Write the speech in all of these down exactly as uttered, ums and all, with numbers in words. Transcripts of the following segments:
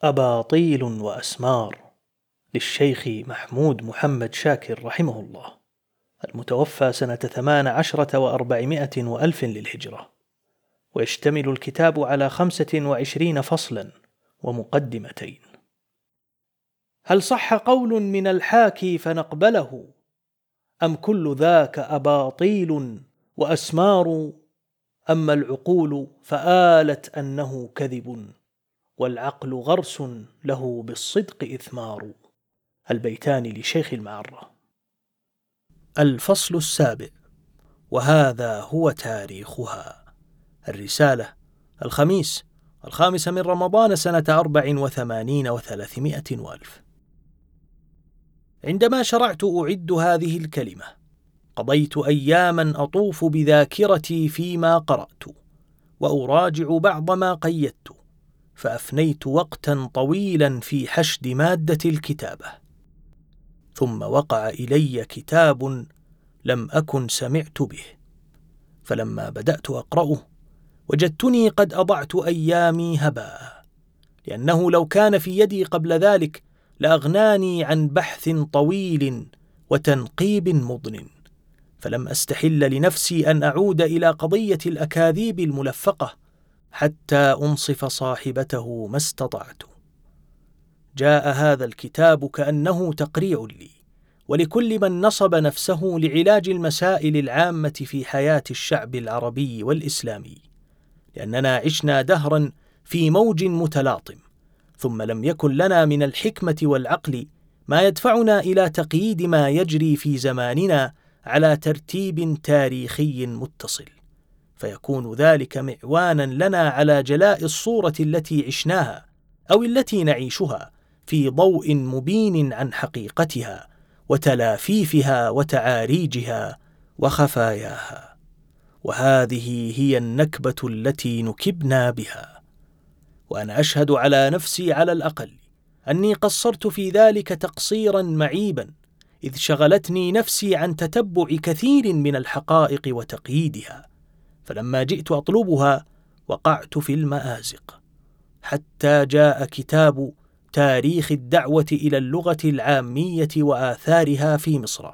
أباطيل وأسمار للشيخ محمود محمد شاكر رحمه الله، المتوفى سنة ثمان عشرة وأربعمائة وألف للهجرة. ويشتمل الكتاب على خمسة وعشرين فصلا ومقدمتين. هل صح قول من الحاكي فنقبله، أم كل ذاك أباطيل وأسمار؟ أما العقول فآلت أنه كذب، والعقل غرس له بالصدق إثمار. البيتان لشيخ المعرة. الفصل السابع، وهذا هو تاريخها. الرسالة، الخميس الخامس من رمضان سنة أربع وثمانين وثلاثمائة وألف. عندما شرعت أعد هذه الكلمة قضيت أياما أطوف بذاكرتي فيما قرأت وأراجع بعض ما قيدت، فأفنيت وقتا طويلا في حشد مادة الكتابة. ثم وقع إلي كتاب لم أكن سمعت به، فلما بدأت أقرأه وجدتني قد أضعت أيامي هباء، لأنه لو كان في يدي قبل ذلك لأغناني عن بحث طويل وتنقيب مضن، فلم أستحل لنفسي أن أعود إلى قضية الأكاذيب الملفقة حتى أنصف صاحبته ما استطعت. جاء هذا الكتاب كأنه تقريع لي ولكل من نصب نفسه لعلاج المسائل العامة في حياة الشعب العربي والإسلامي، لأننا عشنا دهرا في موج متلاطم، ثم لم يكن لنا من الحكمة والعقل ما يدفعنا إلى تقييد ما يجري في زماننا على ترتيب تاريخي متصل، فيكون ذلك معوانا لنا على جلاء الصورة التي عشناها أو التي نعيشها في ضوء مبين عن حقيقتها وتلافيفها وتعاريجها وخفاياها. وهذه هي النكبة التي نكبنا بها، وأنا أشهد على نفسي على الأقل أني قصرت في ذلك تقصيرا معيبا، إذ شغلتني نفسي عن تتبع كثير من الحقائق وتقييدها، فلما جئت أطلبها وقعت في المآزق، حتى جاء كتاب تاريخ الدعوة إلى اللغة العامية وآثارها في مصر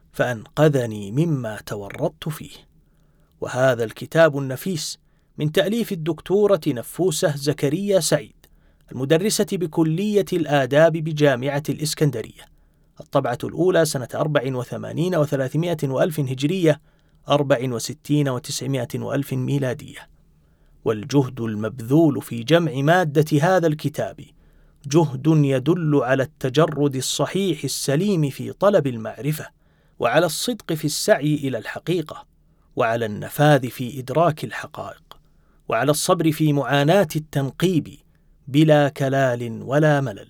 فأنقذني مما تورطت فيه. وهذا الكتاب النفيس من تأليف الدكتورة نفوسة زكريا سعيد، المدرسة بكلية الآداب بجامعة الإسكندرية، الطبعة الأولى سنة أربع وثمانين وثلاثمائة وألف هجرية، أربع وستين وتسعمائة وألف ميلادية. والجهد المبذول في جمع مادة هذا الكتاب جهد يدل على التجرد الصحيح السليم في طلب المعرفة، وعلى الصدق في السعي إلى الحقيقة، وعلى النفاذ في إدراك الحقائق، وعلى الصبر في معاناة التنقيب بلا كلال ولا ملل.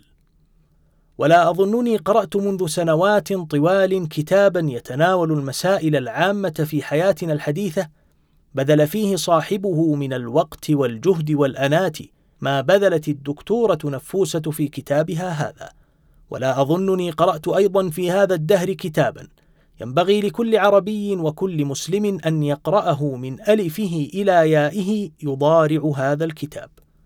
ولا أظنني قرأت منذ سنوات طوال كتابا يتناول المسائل العامة في حياتنا الحديثة بذل فيه صاحبه من الوقت والجهد والأنات ما بذلت الدكتورة نفوسة في كتابها هذا. ولا أظنني قرأت أيضا في هذا الدهر كتابا ينبغي لكل عربي وكل مسلم أن يقرأه من ألفه إلى يائه يضارع هذا الكتاب،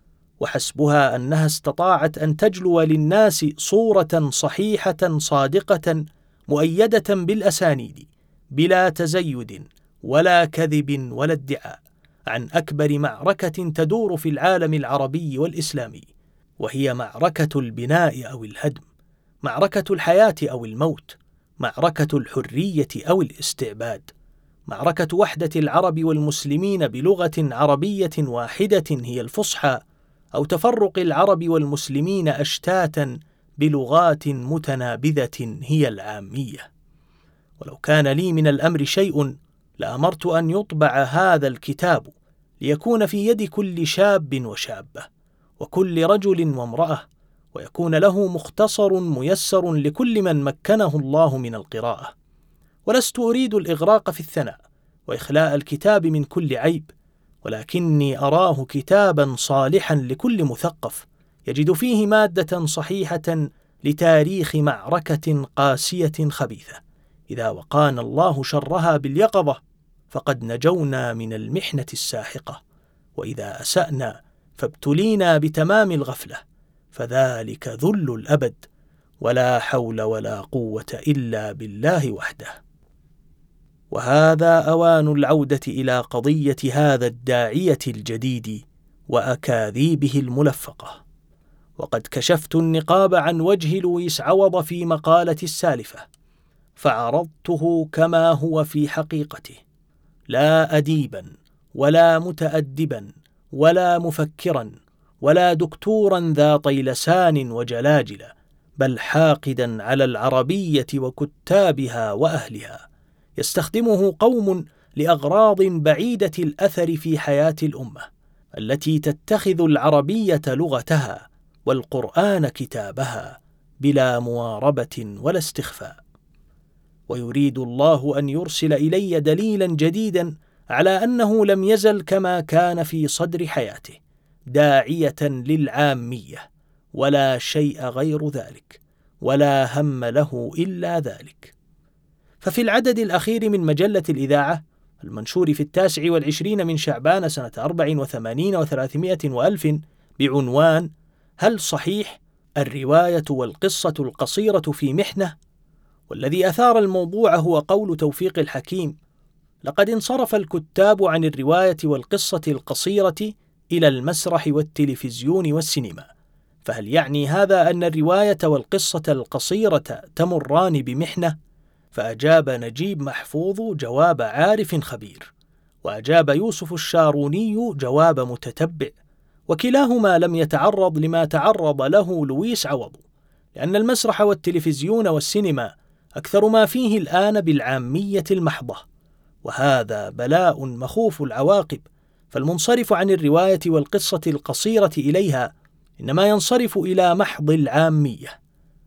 وحسبها أنها استطاعت أن تجلو للناس صورة صحيحة صادقة مؤيدة بالأسانيد بلا تزيد ولا كذب ولا ادعاء عن أكبر معركة تدور في العالم العربي والإسلامي، وهي معركة البناء أو الهدم، معركة الحياة أو الموت، معركة الحرية أو الاستعباد، معركة وحدة العرب والمسلمين بلغة عربية واحدة هي الفصحى، أو تفرق العرب والمسلمين أشتاتا بلغات متنابذة هي العامية. ولو كان لي من الأمر شيء لأمرت أن يطبع هذا الكتاب ليكون في يد كل شاب وشابة وكل رجل وامرأة، ويكون له مختصر ميسر لكل من مكنه الله من القراءة. ولست أريد الإغراق في الثناء وإخلاء الكتاب من كل عيب، ولكني أراه كتابا صالحا لكل مثقف يجد فيه مادة صحيحة لتاريخ معركة قاسية خبيثة، إذا وقانا الله شرها باليقظة فقد نجونا من المحنة الساحقة، وإذا أسأنا فابتلينا بتمام الغفلة فذلك ذل الأبد، ولا حول ولا قوة إلا بالله وحده. وهذا أوان العودة إلى قضية هذا الداعية الجديد وأكاذيبه الملفقة. وقد كشفت النقاب عن وجه لويس عوض في مقالتي السالفة، فعرضته كما هو في حقيقته، لا أديبا ولا متأدبا ولا مفكرا ولا دكتورا ذا طيلسان وجلاجل، بل حاقدا على العربية وكتابها وأهلها، يستخدمه قوم لأغراض بعيدة الأثر في حياة الأمة التي تتخذ العربية لغتها والقرآن كتابها بلا مواربة ولا استخفاء. ويريد الله أن يرسل إلي دليلا جديدا على أنه لم يزل كما كان في صدر حياته، داعية للعامية، ولا شيء غير ذلك، ولا هم له إلا ذلك. ففي العدد الأخير من مجلة الإذاعة المنشور في التاسع والعشرين من شعبان سنة أربع وثمانين وثلاثمائة وألف بعنوان هل صحيح الرواية والقصة القصيرة في محنة؟ والذي أثار الموضوع هو قول توفيق الحكيم: لقد انصرف الكتاب عن الرواية والقصة القصيرة إلى المسرح والتلفزيون والسينما، فهل يعني هذا أن الرواية والقصة القصيرة تمران بمحنة؟ فأجاب نجيب محفوظ جواب عارف خبير، وأجاب يوسف الشاروني جواب متتبع، وكلاهما لم يتعرض لما تعرض له لويس عوض، لأن المسرح والتلفزيون والسينما أكثر ما فيه الآن بالعامية المحضة، وهذا بلاء مخوف العواقب. فالمنصرف عن الرواية والقصة القصيرة إليها إنما ينصرف إلى محض العامية.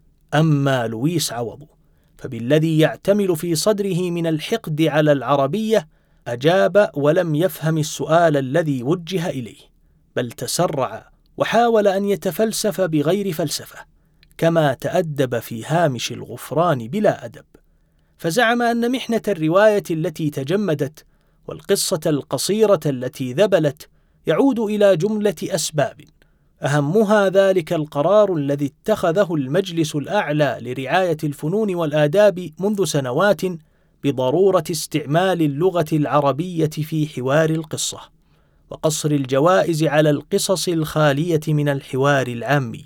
أما لويس عوض فبالذي يعتمل في صدره من الحقد على العربية أجاب ولم يفهم السؤال الذي وجه إليه، بل تسرع وحاول أن يتفلسف بغير فلسفة، كما تأدب في هامش الغفران بلا أدب، فزعم أن محنة الرواية التي تجمدت والقصة القصيرة التي ذبلت يعود إلى جملة أسباب، أهمها ذلك القرار الذي اتخذه المجلس الأعلى لرعاية الفنون والآداب منذ سنوات بضرورة استعمال اللغة العربية في حوار القصة، وقصر الجوائز على القصص الخالية من الحوار العامي.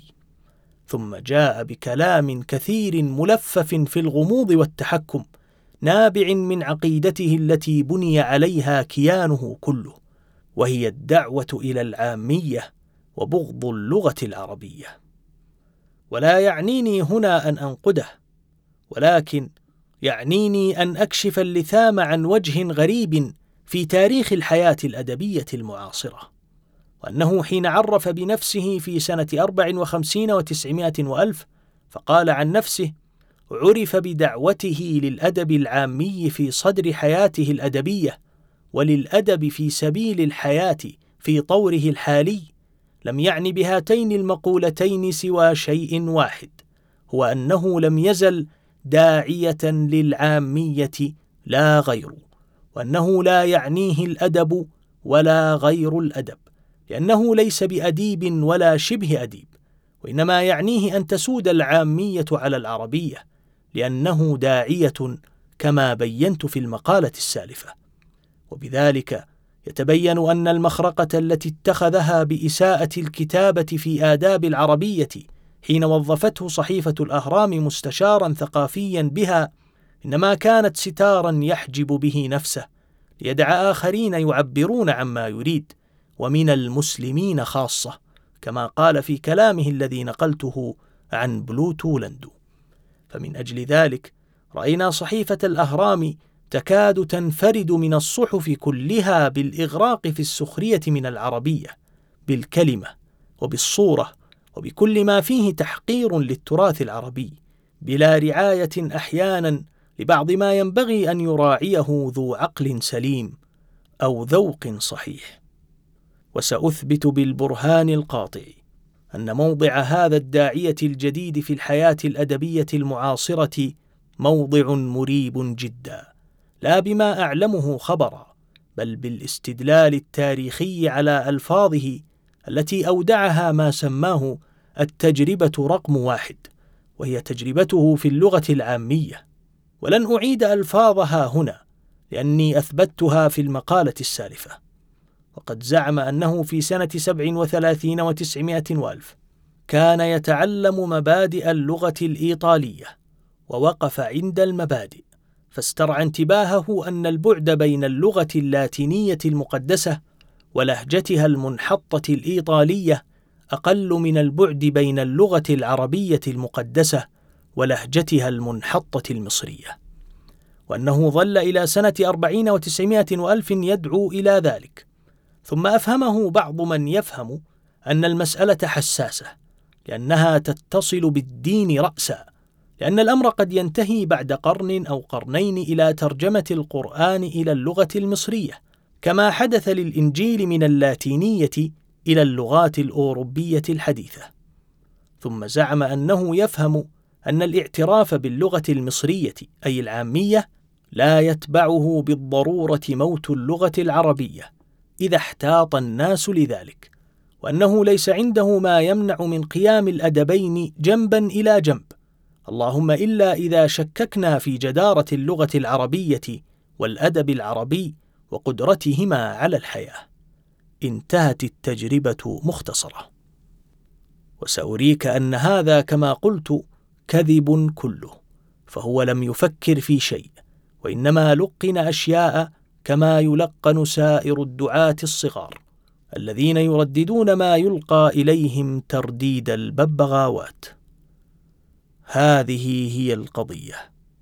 ثم جاء بكلام كثير ملفف في الغموض والتحكم، نابع من عقيدته التي بني عليها كيانه كله، وهي الدعوة إلى العامية وبغض اللغة العربية. ولا يعنيني هنا أن أنقده، ولكن يعنيني أن أكشف اللثام عن وجه غريب في تاريخ الحياة الأدبية المعاصرة، وأنه حين عرف بنفسه في سنة أربع وخمسين وتسعمائة وألف فقال عن نفسه: عرف بدعوته للأدب العامي في صدر حياته الأدبية وللأدب في سبيل الحياة في طوره الحالي، لم يعني بهاتين المقولتين سوى شيء واحد، هو أنه لم يزل داعية للعامية لا غير، وأنه لا يعنيه الأدب ولا غير الأدب، لأنه ليس بأديب ولا شبه أديب، وإنما يعنيه أن تسود العامية على العربية، لأنه داعية كما بينت في المقالة السالفة. وبذلك يتبين أن المخرقة التي اتخذها بإساءة الكتابة في آداب العربية حين وظفته صحيفة الأهرام مستشارا ثقافيا بها إنما كانت ستارا يحجب به نفسه ليدع آخرين يعبرون عما يريد، ومن المسلمين خاصة، كما قال في كلامه الذي نقلته عن بلوتو لندو. فمن أجل ذلك رأينا صحيفة الأهرام تكاد تنفرد من الصحف كلها بالإغراق في السخرية من العربية بالكلمة وبالصورة وبكل ما فيه تحقير للتراث العربي، بلا رعاية أحيانا لبعض ما ينبغي أن يراعيه ذو عقل سليم أو ذوق صحيح. وسأثبت بالبرهان القاطع أن موضع هذا الداعية الجديد في الحياة الأدبية المعاصرة موضع مريب جدا، لا بما أعلمه خبرا، بل بالاستدلال التاريخي على ألفاظه التي أودعها ما سماه التجربة رقم واحد، وهي تجربته في اللغة العامية، ولن أعيد ألفاظها هنا لأني أثبتها في المقالة السالفة. وقد زعم أنه في سنة سبع وثلاثين وتسعمائة وألف كان يتعلم مبادئ اللغة الإيطالية، ووقف عند المبادئ، فاسترعى انتباهه أن البعد بين اللغة اللاتينية المقدسة ولهجتها المنحطة الإيطالية أقل من البعد بين اللغة العربية المقدسة ولهجتها المنحطة المصرية، وأنه ظل إلى سنة أربعين وتسعمائة وألف يدعو إلى ذلك. ثم أفهمه بعض من يفهم أن المسألة حساسة، لأنها تتصل بالدين رأسا، لأن الأمر قد ينتهي بعد قرن أو قرنين إلى ترجمة القرآن إلى اللغة المصرية، كما حدث للإنجيل من اللاتينية إلى اللغات الأوروبية الحديثة. ثم زعم أنه يفهم أن الاعتراف باللغة المصرية أي العامية لا يتبعه بالضرورة موت اللغة العربية إذا احتاط الناس لذلك، وأنه ليس عنده ما يمنع من قيام الأدبين جنبا إلى جنب، اللهم إلا إذا شككنا في جدارة اللغة العربية والأدب العربي وقدرتهما على الحياة. انتهت التجربة مختصرة. وسأريك أن هذا كما قلت كذب كله، فهو لم يفكر في شيء، وإنما لقن أشياء كما يلقن سائر الدعاة الصغار الذين يرددون ما يلقى إليهم ترديد الببغاوات. هذه هي القضية،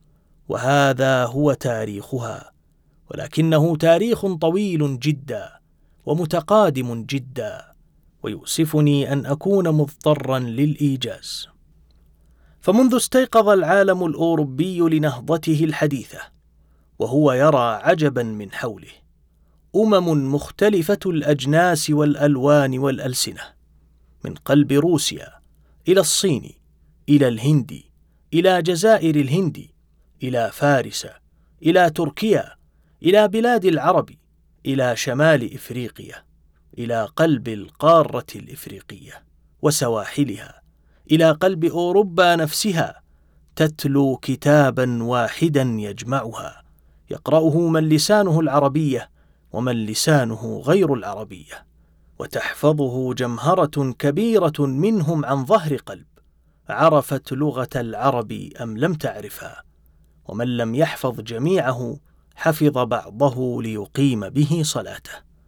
وهذا هو تاريخها، ولكنه تاريخ طويل جدا ومتقادم جدا، ويؤسفني أن أكون مضطرا للإيجاز. فمنذ استيقظ العالم الأوروبي لنهضته الحديثة وهو يرى عجبا من حوله، أمم مختلفة الأجناس والألوان والألسنة، من قلب روسيا إلى الصين إلى الهند إلى جزائر الهند إلى فارس إلى تركيا إلى بلاد العرب إلى شمال إفريقيا إلى قلب القارة الإفريقية وسواحلها إلى قلب أوروبا نفسها، تتلو كتابا واحدا يجمعها، يقرأه من لسانه العربية ومن لسانه غير العربية، وتحفظه جمهرة كبيرة منهم عن ظهر قلب، عرفت لغة العرب أم لم تعرفها، ومن لم يحفظ جميعه حفظ بعضه ليقيم به صلاته.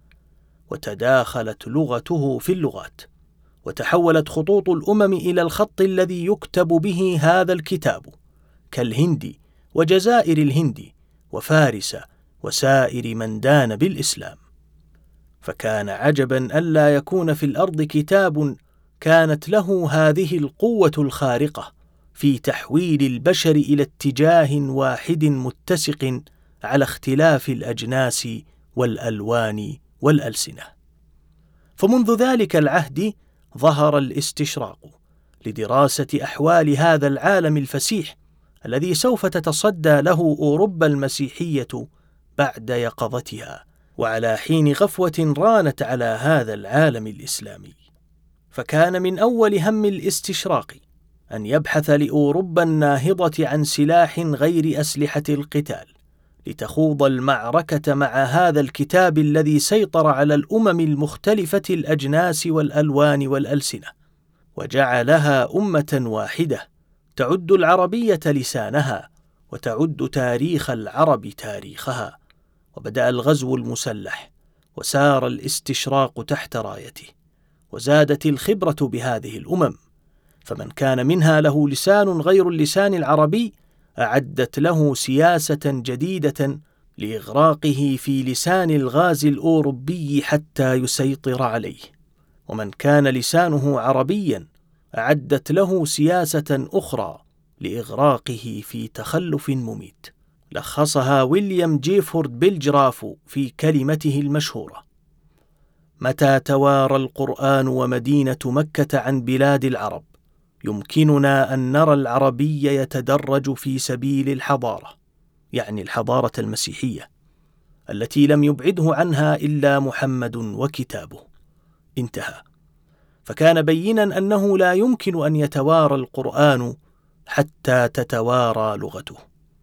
وتداخلت لغته في اللغات، وتحولت خطوط الأمم إلى الخط الذي يكتب به هذا الكتاب، كالهند وجزائر الهند وفارس وسائر من دان بالإسلام. فكان عجبا ألا يكون في الأرض كتاب كانت له هذه القوة الخارقة في تحويل البشر إلى اتجاه واحد متسق على اختلاف الأجناس والألوان والألسنة. فمنذ ذلك العهد ظهر الاستشراق لدراسة أحوال هذا العالم الفسيح الذي سوف تتصدى له أوروبا المسيحية بعد يقظتها، وعلى حين غفوة رانت على هذا العالم الإسلامي. فكان من أول هم الاستشراق أن يبحث لأوروبا الناهضة عن سلاح غير أسلحة القتال لتخوض المعركة مع هذا الكتاب الذي سيطر على الأمم المختلفة الأجناس والألوان والألسنة، وجعلها أمة واحدة تعد العربية لسانها وتعد تاريخ العرب تاريخها. وبدأ الغزو المسلح، وسار الاستشراق تحت رايته، وزادت الخبرة بهذه الأمم، فمن كان منها له لسان غير اللسان العربي أعدت له سياسة جديدة لإغراقه في لسان الغاز الأوروبي حتى يسيطر عليه، ومن كان لسانه عربيا أعدت له سياسة أخرى لإغراقه في تخلف مميت، لخصها ويليام جيفورد بيلجراف في كلمته المشهورة: متى توارى القرآن ومدينة مكة عن بلاد العرب يمكننا أن نرى العربي يتدرج في سبيل الحضارة، يعني الحضارة المسيحية التي لم يبعده عنها إلا محمد وكتابه. انتهى. فكان بينا أنه لا يمكن أن يتوارى القرآن حتى تتوارى لغته.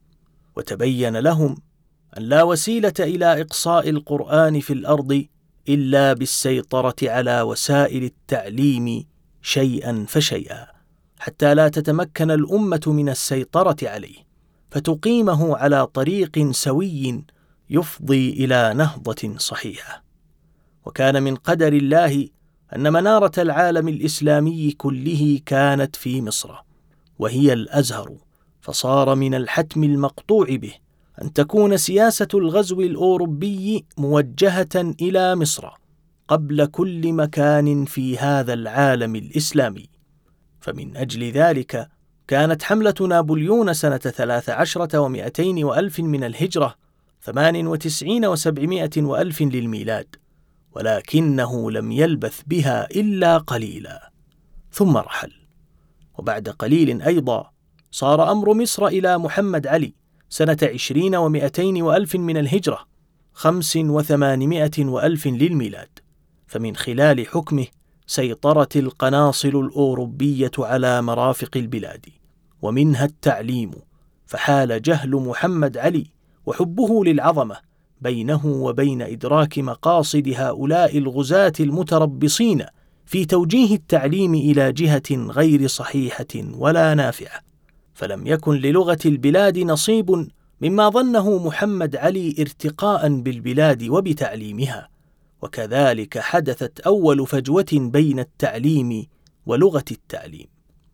وتبين لهم أن لا وسيلة إلى إقصاء القرآن في الأرض إلا بالسيطرة على وسائل التعليم شيئا فشيئا، حتى لا تتمكن الأمة من السيطرة عليه، فتقيمه على طريق سوي يفضي إلى نهضة صحيحة. وكان من قدر الله أن منارة العالم الإسلامي كله كانت في مصر، وهي الأزهر، فصار من الحتم المقطوع به أن تكون سياسة الغزو الأوروبي موجهة إلى مصر قبل كل مكان في هذا العالم الإسلامي. فمن أجل ذلك كانت حملة نابليون سنة ثلاث عشرة ومئتين وألف من الهجرة ثمان وتسعين وسبعمائة وألف للميلاد، ولكنه لم يلبث بها إلا قليلا ثم رحل. وبعد قليل أيضا صار أمر مصر إلى محمد علي سنة عشرين ومئتين وألف من الهجرة خمس وثمانمائة وألف للميلاد، فمن خلال حكمه سيطرت القناصل الأوروبية على مرافق البلاد، ومنها التعليم، فحال جهل محمد علي وحبه للعظمة بينه وبين إدراك مقاصد هؤلاء الغزاة المتربصين في توجيه التعليم إلى جهة غير صحيحة ولا نافعة، فلم يكن للغة البلاد نصيب مما ظنه محمد علي ارتقاء بالبلاد وبتعليمها. وكذلك حدثت أول فجوة بين التعليم ولغة التعليم.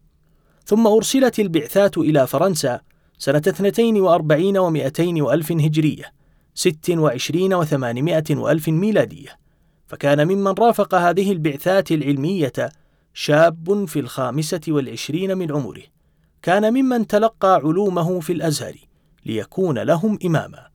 ثم أرسلت البعثات إلى فرنسا سنة اثنتين وأربعين ومئتين وألف هجرية ست وعشرين وثمانمائة وألف ميلادية، فكان ممن رافق هذه البعثات العلمية شاب في الخامسة والعشرين من عمره، كان ممن تلقى علومه في الأزهر ليكون لهم إماما،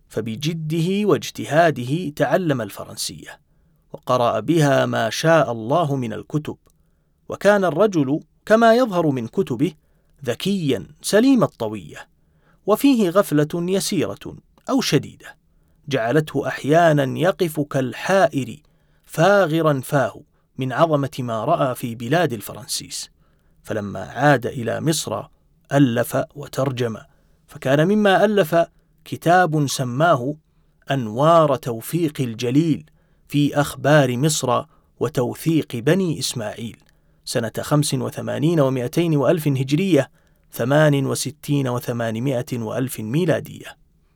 فبجده واجتهاده تعلم الفرنسية وقرأ بها ما شاء الله من الكتب. وكان الرجل كما يظهر من كتبه ذكيا سليم الطوية، وفيه غفلة يسيرة أو شديدة جعلته أحيانا يقف كالحائر فاغرا فاه من عظمة ما رأى في بلاد الفرنسيس. فلما عاد إلى مصر ألف وترجم، فكان مما ألف كتاب سماه أنوار توفيق الجليل في أخبار مصر وتوثيق بني إسماعيل سنة خمس وثمانين ومئتين وألف هجرية ثمان وستين وثمانمائة وألف ميلادية.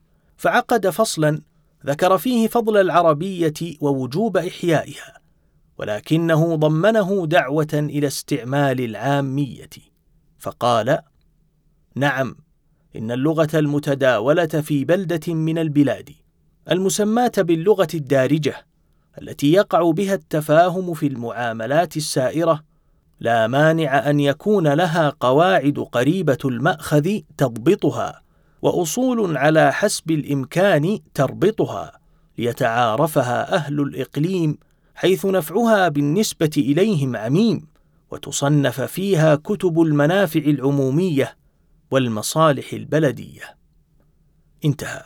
فعقد فصلا ذكر فيه فضل العربية ووجوب إحيائها، ولكنه ضمنه دعوة إلى استعمال العامية، فقال: نعم، إن اللغة المتداولة في بلدة من البلاد المسماة باللغة الدارجة التي يقع بها التفاهم في المعاملات السائرة لا مانع أن يكون لها قواعد قريبة المأخذ تضبطها، وأصول على حسب الإمكان تربطها، ليتعارفها أهل الإقليم، حيث نفعها بالنسبة إليهم عميم، وتصنف فيها كتب المنافع العمومية والمصالح البلدية. انتهى.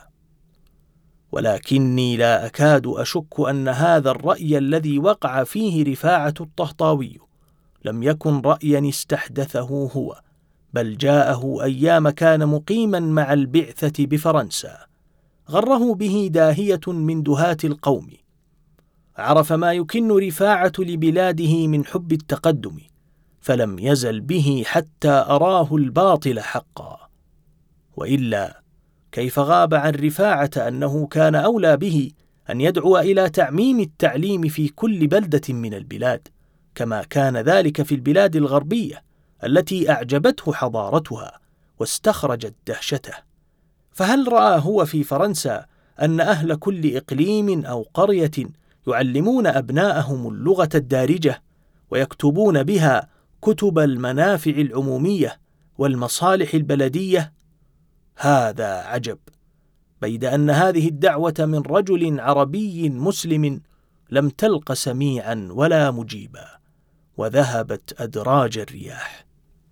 ولكني لا أكاد أشك أن هذا الرأي الذي وقع فيه رفاعة الطهطاوي لم يكن رأيا استحدثه هو، بل جاءه أيام كان مقيما مع البعثة بفرنسا، غره به داهية من دهاة القوم، عرف ما يكن رفاعة لبلاده من حب التقدم، فلم يزل به حتى أراه الباطل حقا. وإلا كيف غاب عن رفاعة أنه كان أولى به أن يدعو إلى تعميم التعليم في كل بلدة من البلاد، كما كان ذلك في البلاد الغربية التي أعجبته حضارتها واستخرجت دهشته. فهل رأى هو في فرنسا أن أهل كل إقليم أو قرية يعلمون أبناءهم اللغة الدارجة ويكتبون بها كتب المنافع العمومية والمصالح البلدية؟ هذا عجب، بيد أن هذه الدعوة من رجل عربي مسلم لم تلق سميعا ولا مجيبا، وذهبت أدراج الرياح.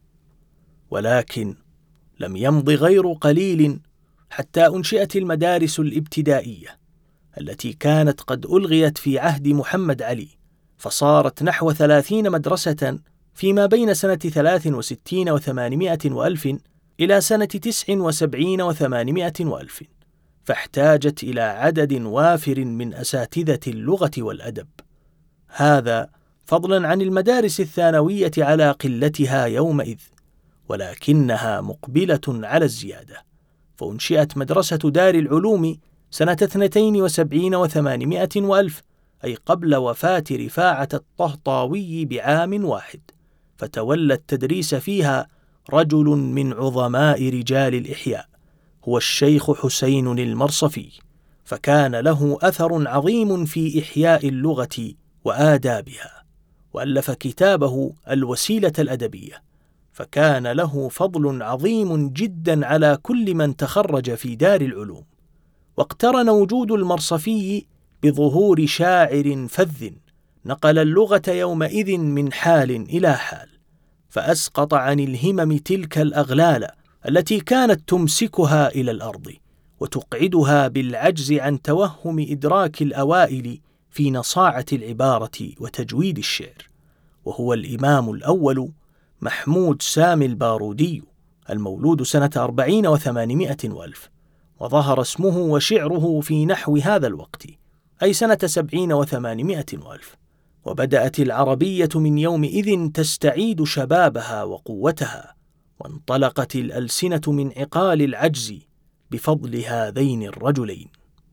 ولكن لم يمض غير قليل حتى أنشئت المدارس الابتدائية التي كانت قد ألغيت في عهد محمد علي، فصارت نحو ثلاثين مدرسة فيما بين سنة ثلاث وستين وثمانمائة وألف إلى سنة تسع وسبعين وثمانمائة وألف، فاحتاجت إلى عدد وافر من أساتذة اللغة والأدب، هذا فضلا عن المدارس الثانوية على قلتها يومئذ، ولكنها مقبلة على الزيادة، فأنشئت مدرسة دار العلوم سنة اثنتين وسبعين وثمانمائة وألف، أي قبل وفاة رفاعة الطهطاوي بعام واحد، فتولى التدريس فيها رجل من عظماء رجال الإحياء، هو الشيخ حسين المرصفي، فكان له أثر عظيم في إحياء اللغة وآدابها، وألف كتابه الوسيلة الأدبية، فكان له فضل عظيم جدا على كل من تخرج في دار العلوم. واقترن وجود المرصفي بظهور شاعر فذ نقل اللغة يومئذ من حال إلى حال، فأسقط عن الهمم تلك الأغلال التي كانت تمسكها إلى الأرض وتقعدها بالعجز عن توهم إدراك الأوائل في نصاعة العبارة وتجويد الشعر. وهو الإمام الأول محمود سامي البارودي المولود سنة أربعين وثمانمائة وألف، وظهر اسمه وشعره في نحو هذا الوقت، أي سنة سبعين وثمانمائة وألف، وبدأت العربية من يومئذ تستعيد شبابها وقوتها، وانطلقت الألسنة من عقال العجز بفضل هذين الرجلين.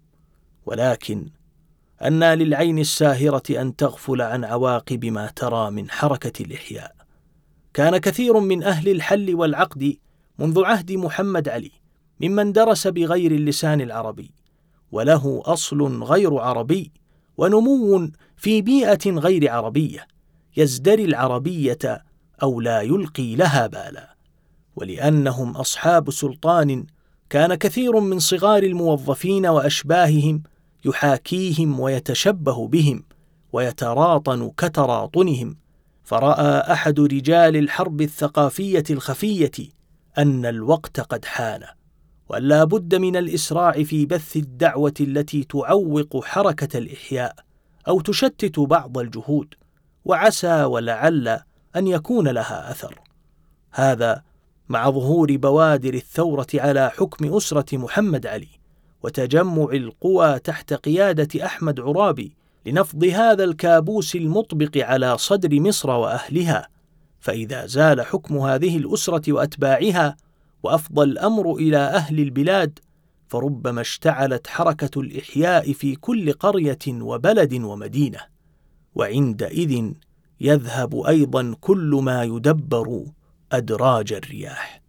ولكن أنى للعين الساهرة أن تغفل عن عواقب ما ترى من حركة الإحياء. كان كثير من أهل الحل والعقد منذ عهد محمد علي ممن درس بغير اللسان العربي، وله أصل غير عربي ونمو في بيئة غير عربية، يزدري العربية أو لا يلقي لها بالا. ولأنهم أصحاب سلطان، كان كثير من صغار الموظفين وأشباههم يحاكيهم ويتشبه بهم ويتراطن كتراطنهم، فرأى أحد رجال الحرب الثقافية الخفية أن الوقت قد حان، وأن لا بد من الإسراع في بث الدعوة التي تعوق حركة الإحياء أو تشتت بعض الجهود، وعسى ولعل أن يكون لها أثر. هذا مع ظهور بوادر الثورة على حكم أسرة محمد علي، وتجمع القوى تحت قيادة أحمد عرابي لنفض هذا الكابوس المطبق على صدر مصر وأهلها. فإذا زال حكم هذه الأسرة وأتباعها وأفضى الأمر إلى أهل البلاد، فربما اشتعلت حركة الإحياء في كل قرية وبلد ومدينة، وعندئذ يذهب أيضا كل ما يدبر أدراج الرياح.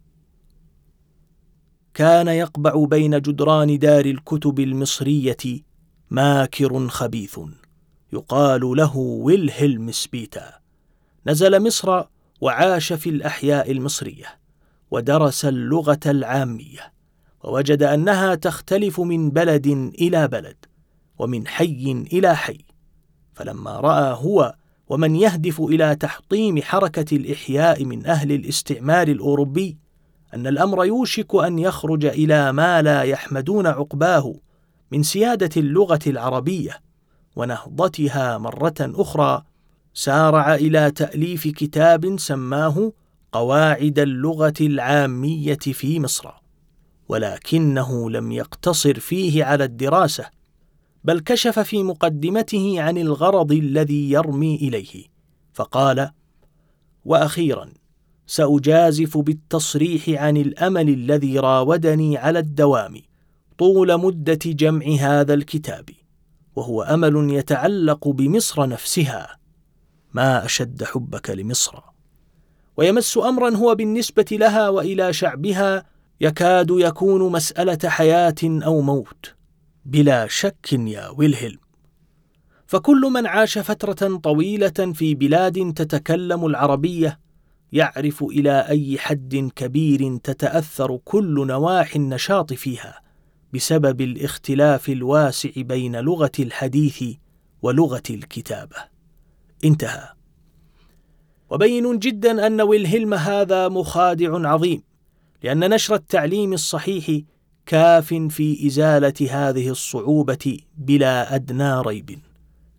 كان يقبع بين جدران دار الكتب المصرية ماكر خبيث يقال له ويلهلم سبيتا، نزل مصر وعاش في الأحياء المصرية، ودرس اللغة العامية، ووجد أنها تختلف من بلد إلى بلد ومن حي إلى حي. فلما رأى هو ومن يهدف إلى تحطيم حركة الإحياء من أهل الاستعمار الأوروبي أن الأمر يوشك أن يخرج إلى ما لا يحمدون عقباه من سيادة اللغة العربية ونهضتها مرة أخرى، سارع إلى تأليف كتاب سماه قواعد اللغة العامية في مصر، ولكنه لم يقتصر فيه على الدراسة، بل كشف في مقدمته عن الغرض الذي يرمي إليه، فقال: وأخيرا سأجازف بالتصريح عن الأمل الذي راودني على الدوام طول مدة جمع هذا الكتاب، وهو أمل يتعلق بمصر نفسها. ما أشد حبك لمصر، ويمس أمرا هو بالنسبة لها وإلى شعبها يكاد يكون مسألة حياة أو موت، بلا شك يا ويلهلم. فكل من عاش فترة طويلة في بلاد تتكلم العربية يعرف إلى أي حد كبير تتأثر كل نواحي النشاط فيها بسبب الاختلاف الواسع بين لغة الحديث ولغة الكتابة. انتهى. وبين جدا أن ويلهلم هذا مخادع عظيم، لأن نشر التعليم الصحيح كاف في إزالة هذه الصعوبة بلا أدنى ريب،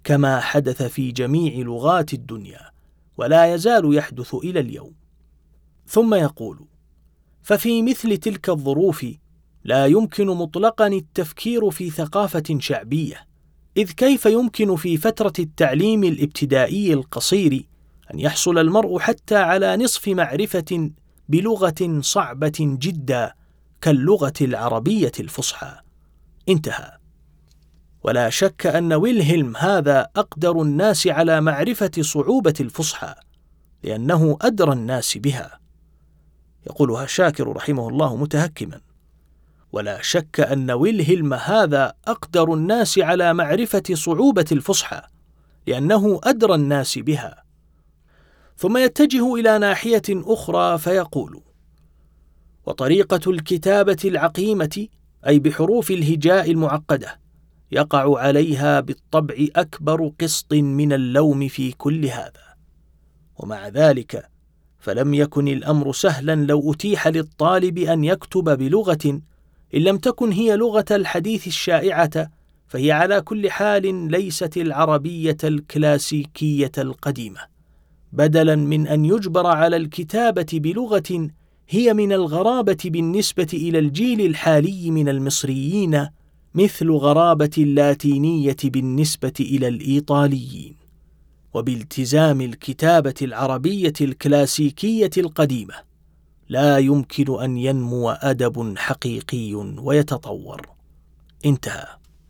كما حدث في جميع لغات الدنيا ولا يزال يحدث إلى اليوم. ثم يقول: ففي مثل تلك الظروف لا يمكن مطلقا التفكير في ثقافة شعبية، إذ كيف يمكن في فترة التعليم الابتدائي القصير أن يحصل المرء حتى على نصف معرفة بلغة صعبة جدا كاللغة العربية الفصحى؟ انتهى. ولا شك أن ويلهلم هذا أقدر الناس على معرفة صعوبة الفصحى، لأنه أدرى الناس بها. يقولها شاكر رحمه الله متهكما: ولا شك أن ويلهلم هذا أقدر الناس على معرفة صعوبة الفصحى، لأنه أدرى الناس بها. ثم يتجه إلى ناحية أخرى فيقول: وطريقة الكتابة العقيمة، أي بحروف الهجاء المعقدة، يقع عليها بالطبع أكبر قسط من اللوم في كل هذا. ومع ذلك فلم يكن الأمر سهلا لو أتيح للطالب أن يكتب بلغة إن لم تكن هي لغة الحديث الشائعة، فهي على كل حال ليست العربية الكلاسيكية القديمة، بدلا من أن يجبر على الكتابة بلغة هي من الغرابة بالنسبة إلى الجيل الحالي من المصريين، مثل غرابة اللاتينية بالنسبة إلى الإيطاليين. وبالتزام الكتابة العربية الكلاسيكية القديمة لا يمكن أن ينمو أدب حقيقي ويتطور. انتهى.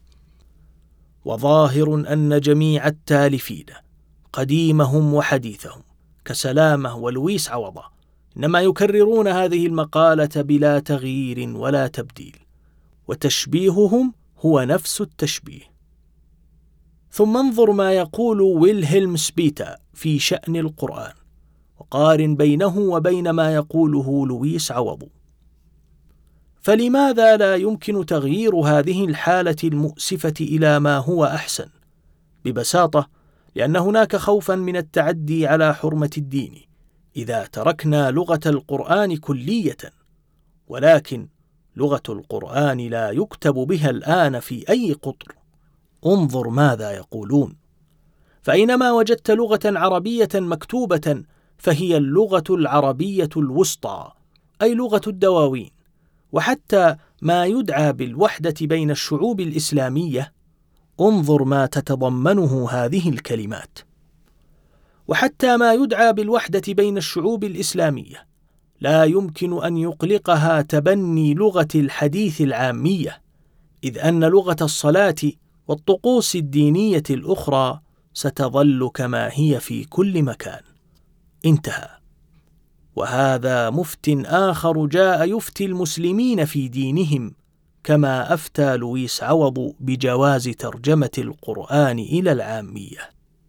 وظاهر أن جميع التالفين قديمهم وحديثهم كسلامة ولويس عوضة إنما يكررون هذه المقالة بلا تغيير ولا تبديل، وتشبيههم هو نفس التشبيه. ثم انظر ما يقول ويلهلم سبيتا في شأن القرآن، وقارن بينه وبين ما يقوله لويس عوض. فلماذا لا يمكن تغيير هذه الحالة المؤسفة إلى ما هو أحسن؟ ببساطة لأن هناك خوفا من التعدي على حرمة الدين إذا تركنا لغة القرآن كلية، ولكن لغة القرآن لا يكتب بها الآن في أي قطر. انظر ماذا يقولون: فأينما وجدت لغة عربية مكتوبة فهي اللغة العربية الوسطى، أي لغة الدواوين. وحتى ما يدعى بالوحدة بين الشعوب الإسلامية، انظر ما تتضمنه هذه الكلمات. وحتى ما يدعى بالوحدة بين الشعوب الإسلامية لا يمكن أن يقلقها تبني لغة الحديث العامية، إذ أن لغة الصلاة والطقوس الدينية الأخرى ستظل كما هي في كل مكان. انتهى. وهذا مفت آخر جاء يفتي المسلمين في دينهم، كما أفتى لويس عوض بجواز ترجمة القرآن إلى العامية.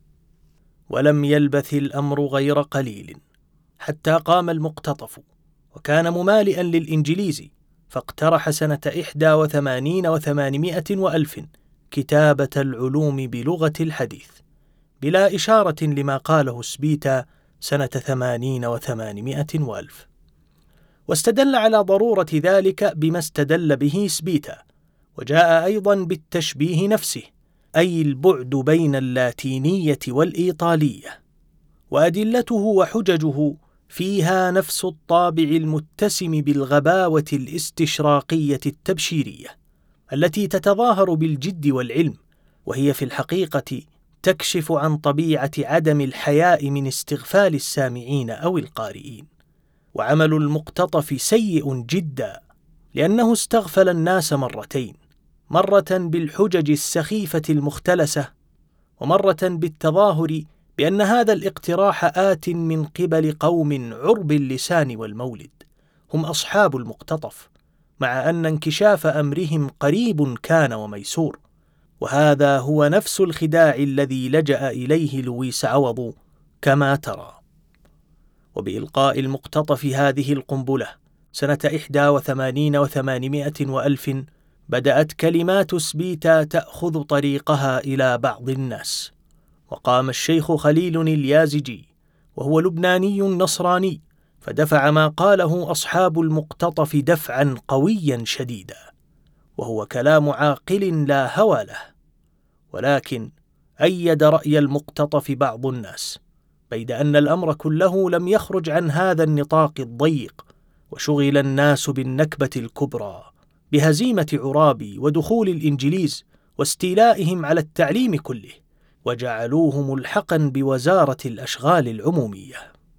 ولم يلبث الأمر غير قليل حتى قام المقتطف، وكان ممالئا للإنجليز، فاقترح سنة إحدى وثمانين وثمانمائة وألف كتابة العلوم بلغة الحديث، بلا إشارة لما قاله سبيتا سنة ثمانين وثمانمائة وألف. واستدل على ضرورة ذلك بما استدل به سبيتا، وجاء أيضا بالتشبيه نفسه، أي البعد بين اللاتينية والإيطالية. وأدلته وحججه فيها نفس الطابع المتسم بالغباوة الاستشراقية التبشيرية التي تتظاهر بالجد والعلم، وهي في الحقيقة تكشف عن طبيعة عدم الحياء من استغفال السامعين أو القارئين. وعمل المقتطف سيء جدا، لأنه استغفل الناس مرتين، مرة بالحجج السخيفة المختلسة، ومرة بالتظاهر بأن هذا الاقتراح آت من قبل قوم عرب اللسان والمولد هم أصحاب المقتطف، مع أن انكشاف أمرهم قريب كان وميسور. وهذا هو نفس الخداع الذي لجأ إليه لويس عوض كما ترى. وبإلقاء المقتطف هذه القنبلة سنة إحدى وثمانين وثمانمائة وألف بدأت كلمات سبيتا تأخذ طريقها إلى بعض الناس. وقام الشيخ خليل اليازجي وهو لبناني نصراني، فدفع ما قاله أصحاب المقتطف دفعا قويا شديدا، وهو كلام عاقل لا هوى له. ولكن أيد رأي المقتطف بعض الناس، بيد أن الأمر كله لم يخرج عن هذا النطاق الضيق، وشغل الناس بالنكبة الكبرى بهزيمة عرابي ودخول الإنجليز واستيلائهم على التعليم كله، وجعلوه ملحقا بوزارة الأشغال العمومية.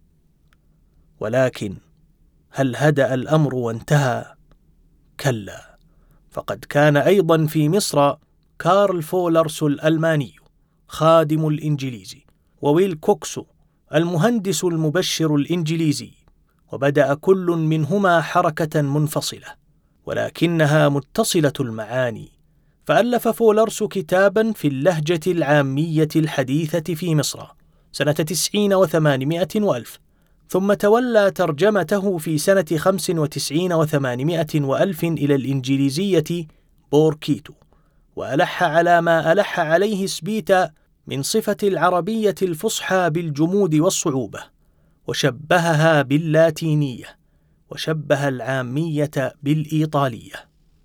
ولكن هل هدأ الأمر وانتهى؟ كلا، فقد كان أيضا في مصر كارل فولرس الألماني خادم الإنجليز، وويل كوكس المهندس المبشر الإنجليزي، وبدأ كل منهما حركة منفصلة ولكنها متصلة المعاني. فألف فولرس كتابا في اللهجة العامية الحديثة في مصر سنة تسعين وثمانمائة وألف، ثم تولى ترجمته في سنة خمس وتسعين وثمانمائة وألف إلى الإنجليزية بوركيتو، وألح على ما ألح عليه سبيتا من صفة العربية الفصحى بالجمود والصعوبة، وشبهها باللاتينية، وشبه العامية بالإيطالية.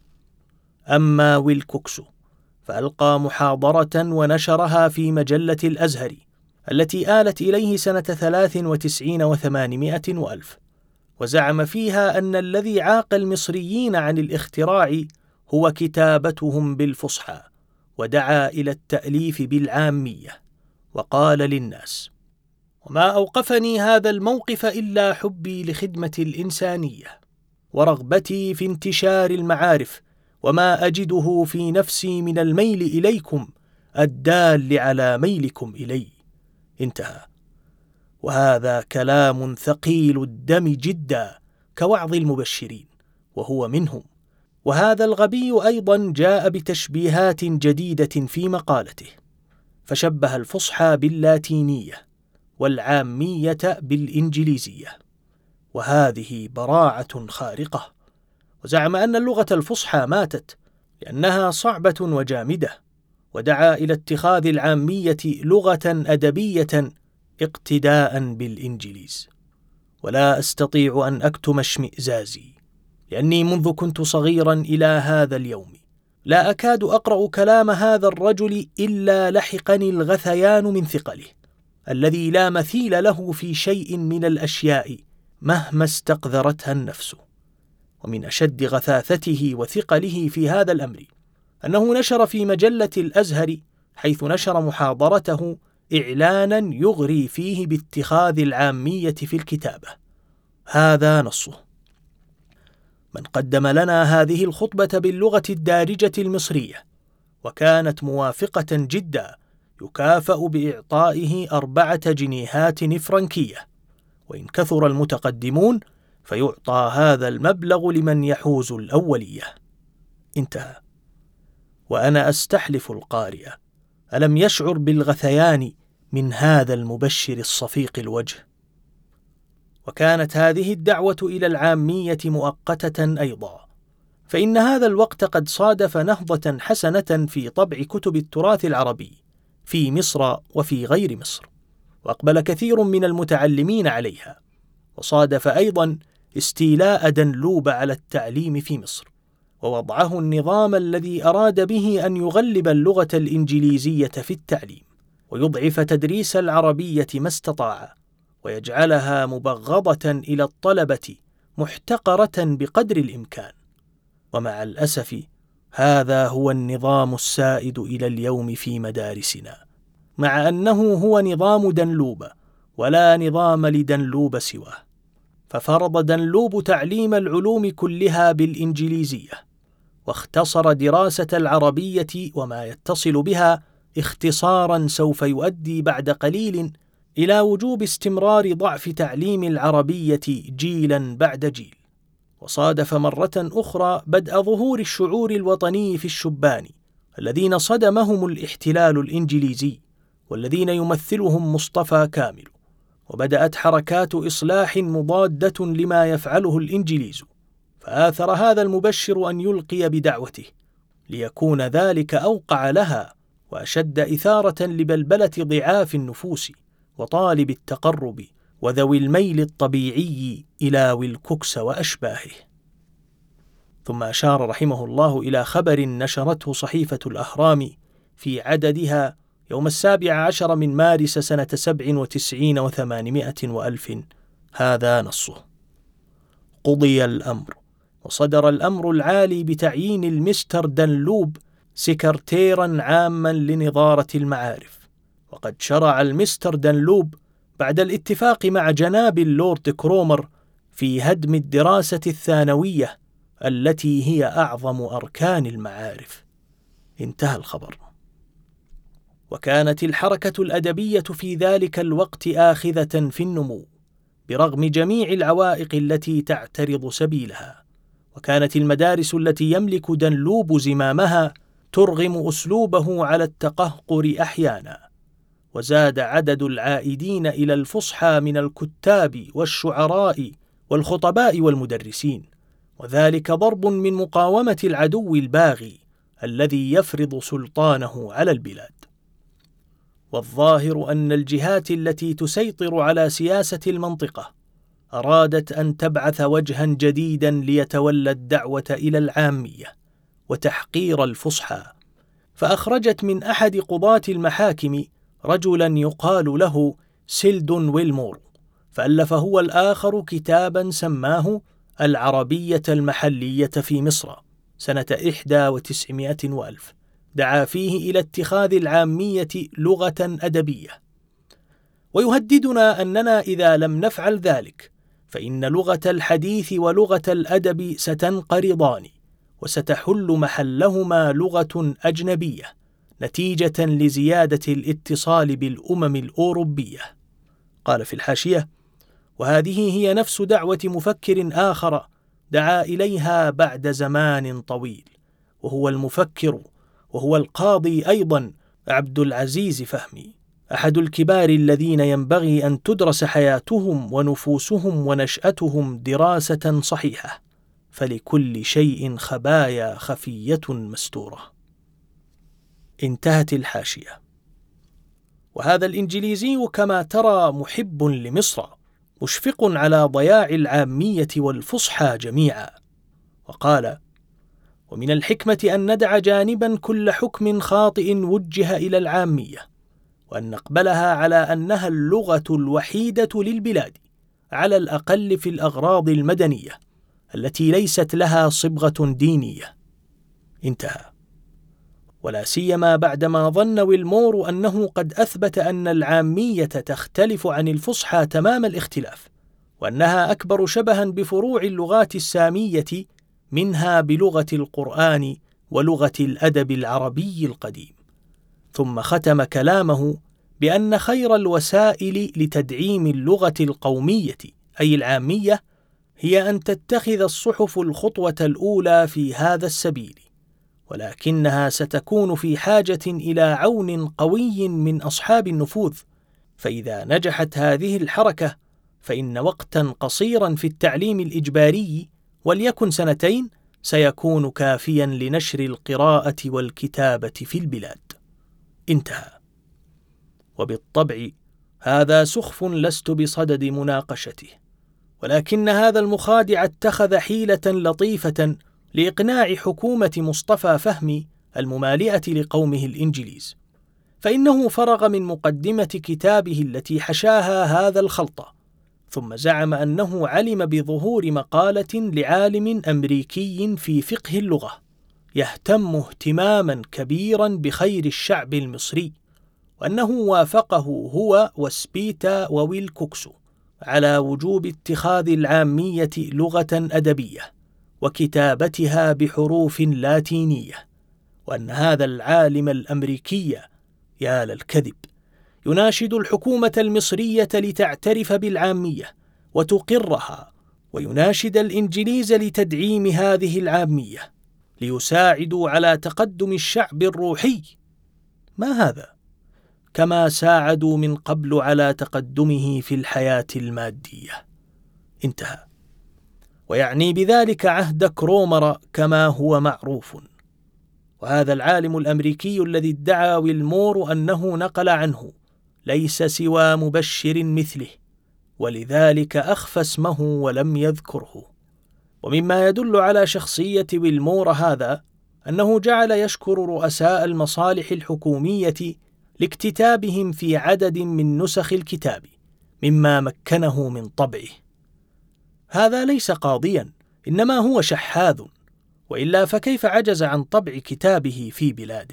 أما ويل كوكس فألقى محاضرة ونشرها في مجلة الأزهر التي آلت إليه سنة ثلاث وتسعين وثمانمائة وألف، وزعم فيها أن الذي عاق المصريين عن الاختراع هو كتابتهم بالفصحى، ودعا إلى التأليف بالعامية، وقال للناس: وما أوقفني هذا الموقف إلا حبي لخدمة الإنسانية ورغبتي في انتشار المعارف، وما أجده في نفسي من الميل إليكم الدال على ميلكم إلي. انتهى. وهذا كلام ثقيل الدم جدا كوعظ المبشرين، وهو منهم. وهذا الغبي أيضا جاء بتشبيهات جديدة في مقالته، فشبه الفصحى باللاتينية والعامية بالإنجليزية، وهذه براعة خارقة. وزعم أن اللغة الفصحى ماتت لأنها صعبة وجامدة، ودعا إلى اتخاذ العامية لغة أدبية اقتداء بالإنجليز. ولا أستطيع أن أكتم اشمئزازي، لأني منذ كنت صغيرا إلى هذا اليوم لا أكاد أقرأ كلام هذا الرجل إلا لحقني الغثيان من ثقله الذي لا مثيل له في شيء من الأشياء مهما استقذرتها النفس. ومن أشد غثاثته وثقله في هذا الأمر أنه نشر في مجلة الأزهر حيث نشر محاضرته إعلانا يغري فيه باتخاذ العامية في الكتابة. هذا نصه: من قدم لنا هذه الخطبة باللغة الدارجة المصرية وكانت موافقة جدا يكافأ بإعطائه أربعة جنيهات فرنكية، وإن كثر المتقدمون فيعطى هذا المبلغ لمن يحوز الأولية. انتهى. وأنا أستحلف القارئ ألم يشعر بالغثيان من هذا المبشر الصفيق الوجه؟ وكانت هذه الدعوة إلى العامية مؤقتة أيضا، فإن هذا الوقت قد صادف نهضة حسنة في طبع كتب التراث العربي في مصر وفي غير مصر، وأقبل كثير من المتعلمين عليها، وصادف أيضا استيلاء دنلوب على التعليم في مصر، ووضعه النظام الذي أراد به أن يغلب اللغة الإنجليزية في التعليم، ويضعف تدريس العربية ما استطاع، ويجعلها مبغضة إلى الطلبة محتقرة بقدر الإمكان. ومع الأسف هذا هو النظام السائد إلى اليوم في مدارسنا، مع أنه هو نظام دنلوب ولا نظام لدنلوب سواه. ففرض دنلوب تعليم العلوم كلها بالإنجليزية، واختصر دراسة العربية وما يتصل بها اختصارا سوف يؤدي بعد قليل إلى وجوب استمرار ضعف تعليم العربية جيلا بعد جيل. وصادف مرة أخرى بدء ظهور الشعور الوطني في الشبان الذين صدمهم الاحتلال الإنجليزي، والذين يمثلهم مصطفى كامل، وبدأت حركات إصلاح مضادة لما يفعله الإنجليز، فآثر هذا المبشر أن يلقي بدعوته ليكون ذلك أوقع لها وأشد إثارة لبلبلة ضعاف النفوس وطالب التقرب وذوي الميل الطبيعي إلى ويل كوكس وأشباهه. ثم أشار رحمه الله إلى خبر نشرته صحيفة الأهرام في عددها يوم السابع عشر من مارس سنة سبع وتسعين وثمانمائة وألف. هذا نصه. قضي الأمر، وصدر الأمر العالي بتعيين المستر دنلوب سكرتيرا عاما لنظارة المعارف. وقد شرع المستر دنلوب بعد الاتفاق مع جناب اللورد كرومر في هدم الدراسة الثانوية التي هي أعظم أركان المعارف. انتهى الخبر. وكانت الحركة الأدبية في ذلك الوقت آخذة في النمو برغم جميع العوائق التي تعترض سبيلها، وكانت المدارس التي يملك دنلوب زمامها ترغم أسلوبه على التقهقر أحيانا، وزاد عدد العائدين إلى الفصحى من الكتاب والشعراء والخطباء والمدرسين، وذلك ضرب من مقاومة العدو الباغي الذي يفرض سلطانه على البلاد. والظاهر أن الجهات التي تسيطر على سياسة المنطقة أرادت أن تبعث وجها جديدا ليتولى الدعوة إلى العامية وتحقير الفصحى، فأخرجت من أحد قضاة المحاكم رجلا يقال له سيلدون ويلمور، فألف هو الآخر كتابا سماه العربية المحلية في مصر سنة إحدى وتسعمائة وألف، دعا فيه إلى اتخاذ العامية لغة أدبية، ويهددنا أننا إذا لم نفعل ذلك فإن لغة الحديث ولغة الأدب ستنقرضان، وستحل محلهما لغة أجنبية نتيجة لزيادة الاتصال بالأمم الأوروبية. قال في الحاشية: وهذه هي نفس دعوة مفكر آخر دعا إليها بعد زمان طويل، وهو المفكر وهو القاضي أيضا عبد العزيز فهمي، أحد الكبار الذين ينبغي أن تدرس حياتهم ونفوسهم ونشأتهم دراسة صحيحة، فلكل شيء خبايا خفية مستورة. انتهت الحاشية. وهذا الإنجليزي كما ترى محب لمصر، مشفق على ضياع العامية والفصحى جميعا. وقال: ومن الحكمة أن ندع جانبا كل حكم خاطئ وجه إلى العامية، وأن نقبلها على أنها اللغة الوحيدة للبلاد على الأقل في الأغراض المدنية التي ليست لها صبغة دينية. انتهى. ولا سيما بعدما ظن ويلمور أنه قد أثبت أن العامية تختلف عن الفصحى تمام الاختلاف، وأنها أكبر شبها بفروع اللغات السامية منها بلغة القرآن ولغة الأدب العربي القديم. ثم ختم كلامه بأن خير الوسائل لتدعيم اللغة القومية أي العامية هي أن تتخذ الصحف الخطوة الأولى في هذا السبيل، ولكنها ستكون في حاجة إلى عون قوي من أصحاب النفوذ، فإذا نجحت هذه الحركة فإن وقتا قصيرا في التعليم الإجباري وليكن سنتين سيكون كافيا لنشر القراءة والكتابة في البلاد. انتهى. وبالطبع هذا سخف لست بصدد مناقشته، ولكن هذا المخادع اتخذ حيلة لطيفة لإقناع حكومة مصطفى فهمي الممالئة لقومه الإنجليز، فإنه فرغ من مقدمة كتابه التي حشاها هذا الخلط، ثم زعم أنه علم بظهور مقالة لعالم أمريكي في فقه اللغة يهتم اهتماما كبيرا بخير الشعب المصري، وأنه وافقه هو وسبيتا وويلكوكس على وجوب اتخاذ العامية لغة أدبية وكتابتها بحروف لاتينية، وأن هذا العالم الأمريكي، يا للكذب، يناشد الحكومة المصرية لتعترف بالعامية وتقرها، ويناشد الإنجليز لتدعيم هذه العامية ليساعدوا على تقدم الشعب الروحي. ما هذا؟ كما ساعدوا من قبل على تقدمه في الحياة المادية. انتهى. ويعني بذلك عهد كرومر كما هو معروف. وهذا العالم الأمريكي الذي ادعى ويلمور أنه نقل عنه ليس سوى مبشر مثله، ولذلك أخفى اسمه ولم يذكره. ومما يدل على شخصية ويلمور هذا أنه جعل يشكر رؤساء المصالح الحكومية لاكتتابهم في عدد من نسخ الكتاب مما مكنه من طبعه. هذا ليس قاضيا، إنما هو شحاذ، وإلا فكيف عجز عن طبع كتابه في بلاده؟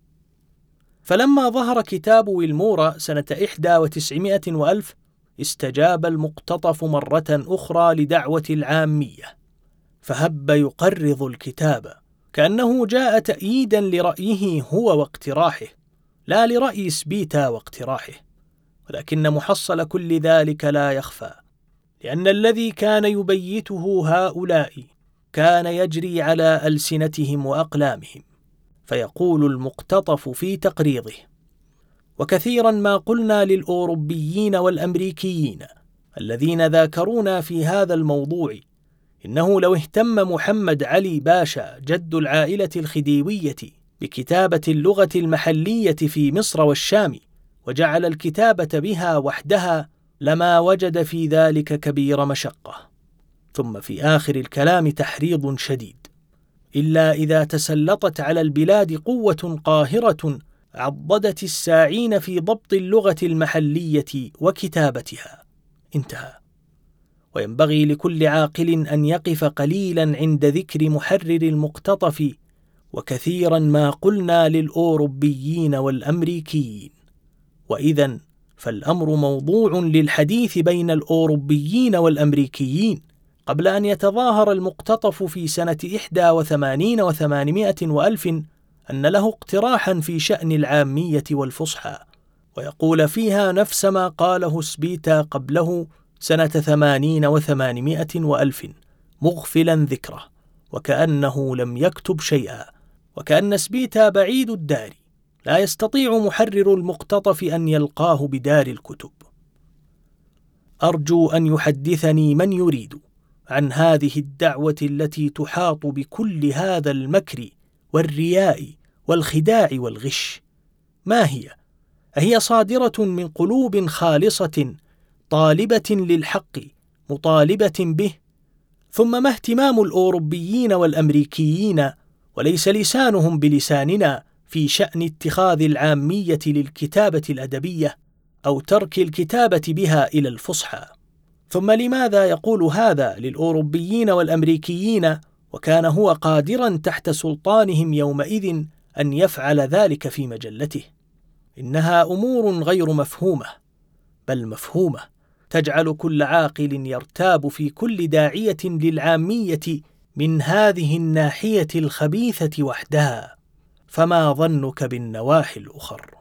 فلما ظهر كتاب ويلمورا سنة إحدى وتسعمائة وألف، استجاب المقتطف مرة أخرى لدعوة العامية، فهب يقرض الكتاب كأنه جاء تأييدا لرأيه هو واقتراحه، لا لرأي سبيتا واقتراحه. ولكن محصل كل ذلك لا يخفى، لأن الذي كان يبيته هؤلاء كان يجري على ألسنتهم وأقلامهم. فيقول المقتطف في تقريضه: وكثيرا ما قلنا للأوروبيين والأمريكيين الذين ذاكرونا في هذا الموضوع إنه لو اهتم محمد علي باشا جد العائلة الخديوية بكتابة اللغة المحلية في مصر والشام وجعل الكتابة بها وحدها لما وجد في ذلك كبير مشقة. ثم في آخر الكلام تحريض شديد: إلا إذا تسلطت على البلاد قوة قاهرة عضدت الساعين في ضبط اللغة المحلية وكتابتها. انتهى. وينبغي لكل عاقل أن يقف قليلا عند ذكر محرر المقتطف: وكثيرا ما قلنا للأوروبيين والأمريكيين. وإذن فالأمر موضوع للحديث بين الأوروبيين والأمريكيين قبل أن يتظاهر المقتطف في سنة إحدى وثمانين وثمانمائة وألف أن له اقتراحا في شأن العامية والفصحى، ويقول فيها نفس ما قاله سبيتا قبله سنة ثمانين وثمانمائة وألف، مغفلا ذكره وكأنه لم يكتب شيئا، وكأن سبيتا بعيد الدار لا يستطيع محرر المقتطف أن يلقاه بدار الكتب. أرجو أن يحدثني من يريد عن هذه الدعوة التي تحاط بكل هذا المكر والرياء والخداع والغش. ما هي؟ أهي صادرة من قلوب خالصة طالبة للحق مطالبة به؟ ثم ما اهتمام الأوروبيين والأمريكيين وليس لسانهم بلساننا في شأن اتخاذ العامية للكتابة الأدبية أو ترك الكتابة بها إلى الفصحى؟ ثم لماذا يقول هذا للأوروبيين والأمريكيين وكان هو قادرا تحت سلطانهم يومئذ أن يفعل ذلك في مجلته؟ إنها أمور غير مفهومة، بل مفهومة تجعل كل عاقل يرتاب في كل داعية للعامية من هذه الناحية الخبيثة وحدها، فما ظنك بالنواحي الأخر؟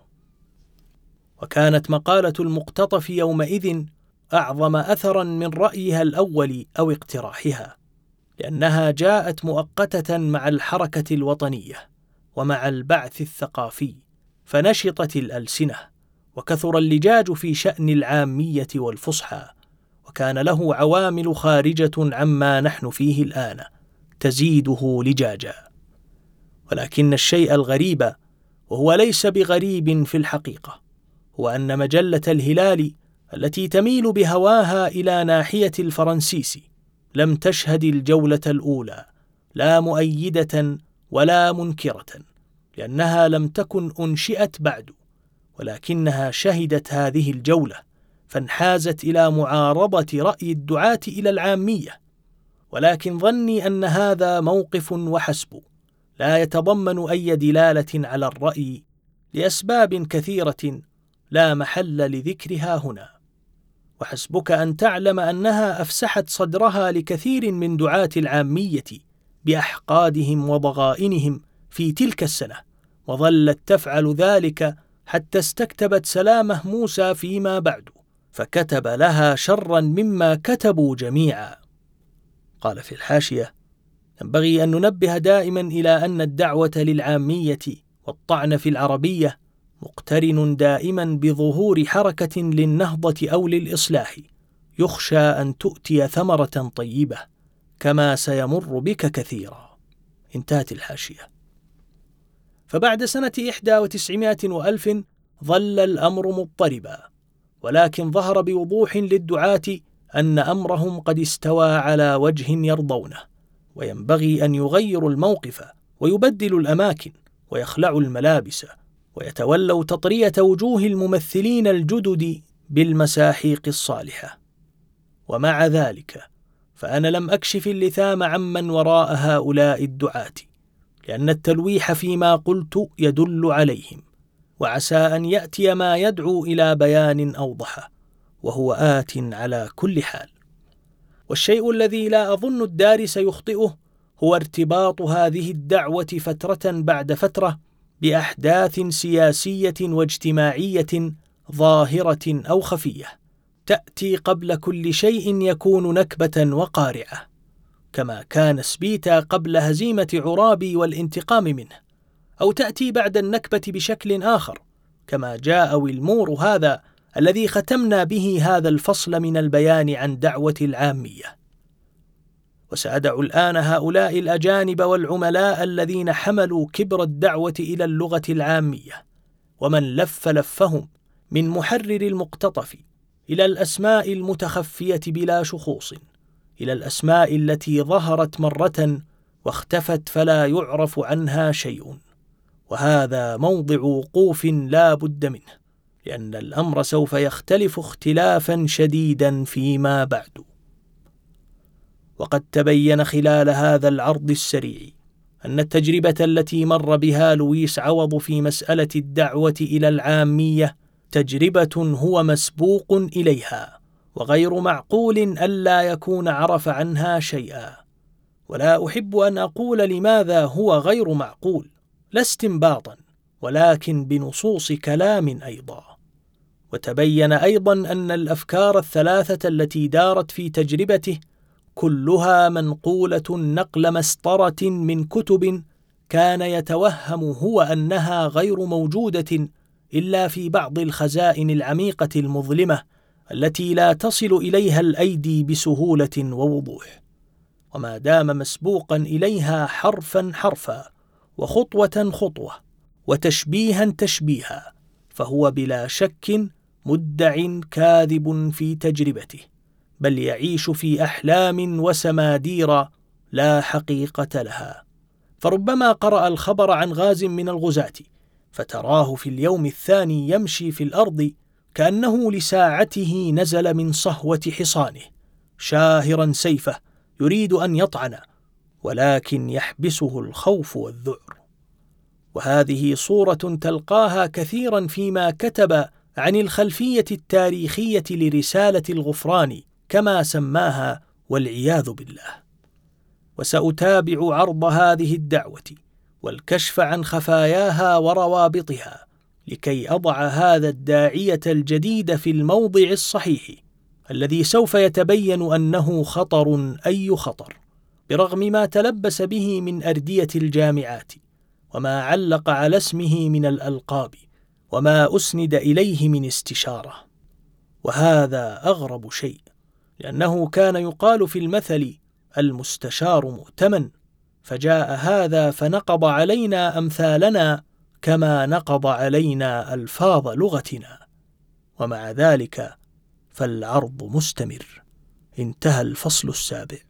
وكانت مقالة المقتطف يومئذ أعظم أثرا من رأيها الأول أو اقتراحها، لأنها جاءت مؤقتة مع الحركة الوطنية ومع البعث الثقافي، فنشطت الألسنة وكثر اللجاج في شأن العامية والفصحى، وكان له عوامل خارجة عما نحن فيه الآن تزيده لجاجا. ولكن الشيء الغريب، وهو ليس بغريب في الحقيقة، هو أن مجلة الهلال التي تميل بهواها إلى ناحية الفرنسيس لم تشهد الجولة الأولى، لا مؤيدة ولا منكرة، لأنها لم تكن أنشئت بعد، ولكنها شهدت هذه الجولة فانحازت إلى معارضة رأي الدعاة إلى العامية. ولكن ظني أن هذا موقف وحسب، لا يتضمن أي دلالة على الرأي لأسباب كثيرة لا محل لذكرها هنا. وحسبك أن تعلم أنها أفسحت صدرها لكثير من دعاة العامية بأحقادهم وضغائنهم في تلك السنة، وظلت تفعل ذلك حتى استكتبت سلامه موسى فيما بعد، فكتب لها شرا مما كتبوا جميعا. قال في الحاشية: ينبغي أن ننبه دائما إلى أن الدعوة للعامية والطعن في العربية مقترن دائما بظهور حركة للنهضة أو للإصلاح، يخشى أن تؤتي ثمرة طيبة كما سيمر بك كثيرا. انتهت الحاشية. فبعد سنة إحدى وتسعمائة وألف ظل الأمر مضطربا، ولكن ظهر بوضوح للدعاة أن أمرهم قد استوى على وجه يرضونه، وينبغي أن يغيروا الموقف ويبدلوا الأماكن ويخلعوا الملابس ويتولوا تطرية وجوه الممثلين الجدد بالمساحيق الصالحة. ومع ذلك فأنا لم أكشف اللثام عمن وراء هؤلاء الدعاة، لأن التلويح فيما قلت يدل عليهم، وعسى أن يأتي ما يدعو إلى بيان أوضح، وهو آت على كل حال. والشيء الذي لا أظن الدارس يخطئه هو ارتباط هذه الدعوة فترة بعد فترة بأحداث سياسية واجتماعية ظاهرة أو خفية تأتي قبل كل شيء يكون نكبة وقارعة، كما كان سبيتا قبل هزيمة عرابي والانتقام منه، أو تأتي بعد النكبة بشكل آخر، كما جاء ويلمور هذا الذي ختمنا به هذا الفصل من البيان عن دعوة العامية. وسأدع الآن هؤلاء الأجانب والعملاء الذين حملوا كبر الدعوة إلى اللغة العامية، ومن لف لفهم من محرر المقتطف إلى الأسماء المتخفية بلا شخوص، إلى الأسماء التي ظهرت مرة واختفت فلا يعرف عنها شيء. وهذا موضع وقوف لا بد منه، لأن الأمر سوف يختلف اختلافا شديدا فيما بعد. وقد تبين خلال هذا العرض السريع أن التجربة التي مر بها لويس عوض في مسألة الدعوة إلى العامية تجربة هو مسبوق إليها، وغير معقول ألا يكون عرف عنها شيئا. ولا أحب أن أقول لماذا هو غير معقول، لا استنباطا ولكن بنصوص كلام أيضا. وتبين أيضا أن الأفكار الثلاثة التي دارت في تجربته كلها منقولة نقل مسطرة من كتب كان يتوهم هو أنها غير موجودة إلا في بعض الخزائن العميقة المظلمة التي لا تصل إليها الأيدي بسهولة ووضوح. وما دام مسبوقا إليها حرفا حرفا وخطوة خطوة وتشبيها تشبيها، فهو بلا شك مدع كاذب في تجربته، بل يعيش في أحلام وسمادير لا حقيقة لها. فربما قرأ الخبر عن غاز من الغزاة فتراه في اليوم الثاني يمشي في الأرض كأنه لساعته نزل من صهوة حصانه شاهرا سيفه يريد أن يطعن، ولكن يحبسه الخوف والذعر. وهذه صورة تلقاها كثيرا فيما كتب عن الخلفية التاريخية لرسالة الغفران كما سماها، والعياذ بالله. وسأتابع عرض هذه الدعوة والكشف عن خفاياها وروابطها لكي أضع هذا الداعية الجديد في الموضع الصحيح الذي سوف يتبين أنه خطر أي خطر، برغم ما تلبس به من أردية الجامعات، وما علق على اسمه من الألقاب، وما أسند إليه من استشارة. وهذا أغرب شيء، لأنه كان يقال في المثل المستشار مؤتمن، فجاء هذا فنقض علينا أمثالنا كما نقض علينا ألفاظ لغتنا. ومع ذلك فالعرض مستمر. انتهى الفصل السابع.